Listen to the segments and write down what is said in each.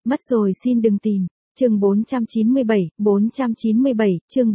Mất rồi xin đừng tìm. Chương 497, chương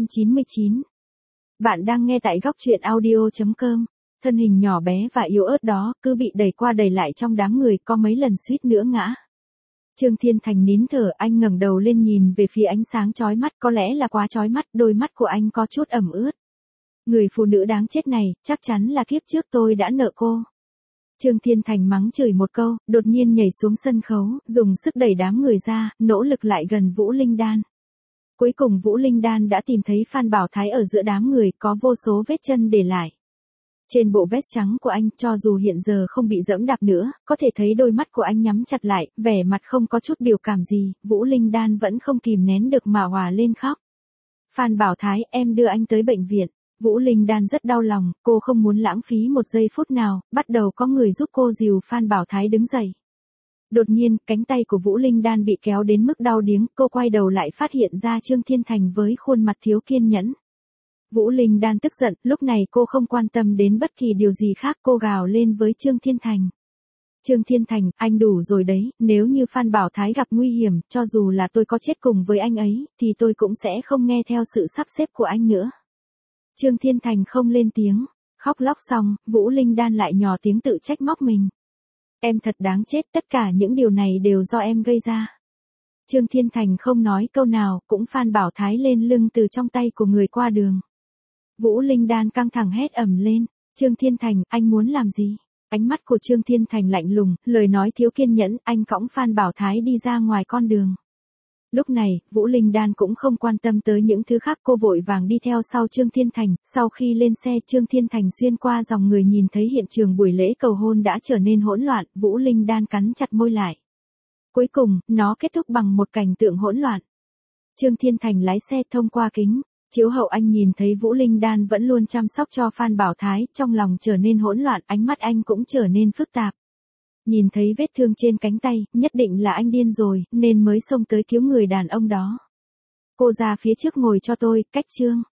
499. Bạn đang nghe tại góc truyện audio.com. Thân hình nhỏ bé và yếu ớt đó cứ bị đẩy qua đẩy lại trong đám người, có mấy lần suýt nữa ngã. Trương Thiên Thành nín thở, anh ngẩng đầu lên nhìn về phía ánh sáng chói mắt, có lẽ là quá chói mắt, đôi mắt của anh có chút ẩm ướt. Người phụ nữ đáng chết này, chắc chắn là kiếp trước tôi đã nợ cô. Trương Thiên Thành mắng chửi một câu, đột nhiên nhảy xuống sân khấu, dùng sức đẩy đám người ra, nỗ lực lại gần Vũ Linh Đan. Cuối cùng Vũ Linh Đan đã tìm thấy Phan Bảo Thái ở giữa đám người, có vô số vết chân để lại. Trên bộ vest trắng của anh, cho dù hiện giờ không bị giẫm đạp nữa, có thể thấy đôi mắt của anh nhắm chặt lại, vẻ mặt không có chút biểu cảm gì, Vũ Linh Đan vẫn không kìm nén được mà òa lên khóc. Phan Bảo Thái, em đưa anh tới bệnh viện. Vũ Linh Đan rất đau lòng, cô không muốn lãng phí một giây phút nào, bắt đầu có người giúp cô dìu Phan Bảo Thái đứng dậy. Đột nhiên, cánh tay của Vũ Linh Đan bị kéo đến mức đau điếng, cô quay đầu lại phát hiện ra Trương Thiên Thành với khuôn mặt thiếu kiên nhẫn. Vũ Linh Đan tức giận, lúc này cô không quan tâm đến bất kỳ điều gì khác, cô gào lên với Trương Thiên Thành. Trương Thiên Thành, anh đủ rồi đấy, nếu như Phan Bảo Thái gặp nguy hiểm, cho dù là tôi có chết cùng với anh ấy, thì tôi cũng sẽ không nghe theo sự sắp xếp của anh nữa. Trương Thiên Thành không lên tiếng, khóc lóc xong, Vũ Linh Đan lại nhỏ tiếng tự trách móc mình. Em thật đáng chết, tất cả những điều này đều do em gây ra. Trương Thiên Thành không nói câu nào, cũng Phan Bảo Thái lên lưng từ trong tay của người qua đường. Vũ Linh Đan căng thẳng hét ầm lên, Trương Thiên Thành, anh muốn làm gì? Ánh mắt của Trương Thiên Thành lạnh lùng, lời nói thiếu kiên nhẫn, anh cõng Phan Bảo Thái đi ra ngoài con đường. Lúc này, Vũ Linh Đan cũng không quan tâm tới những thứ khác, cô vội vàng đi theo sau Trương Thiên Thành, sau khi lên xe Trương Thiên Thành xuyên qua dòng người nhìn thấy hiện trường buổi lễ cầu hôn đã trở nên hỗn loạn, Vũ Linh Đan cắn chặt môi lại. Cuối cùng, nó kết thúc bằng một cảnh tượng hỗn loạn. Trương Thiên Thành lái xe thông qua kính chiếu hậu, anh nhìn thấy Vũ Linh Đan vẫn luôn chăm sóc cho Phan Bảo Thái, trong lòng trở nên hỗn loạn, ánh mắt anh cũng trở nên phức tạp. Nhìn thấy vết thương trên cánh tay, nhất định là anh điên rồi, nên mới xông tới cứu người đàn ông đó. Cô ra phía trước ngồi cho tôi, cách Trương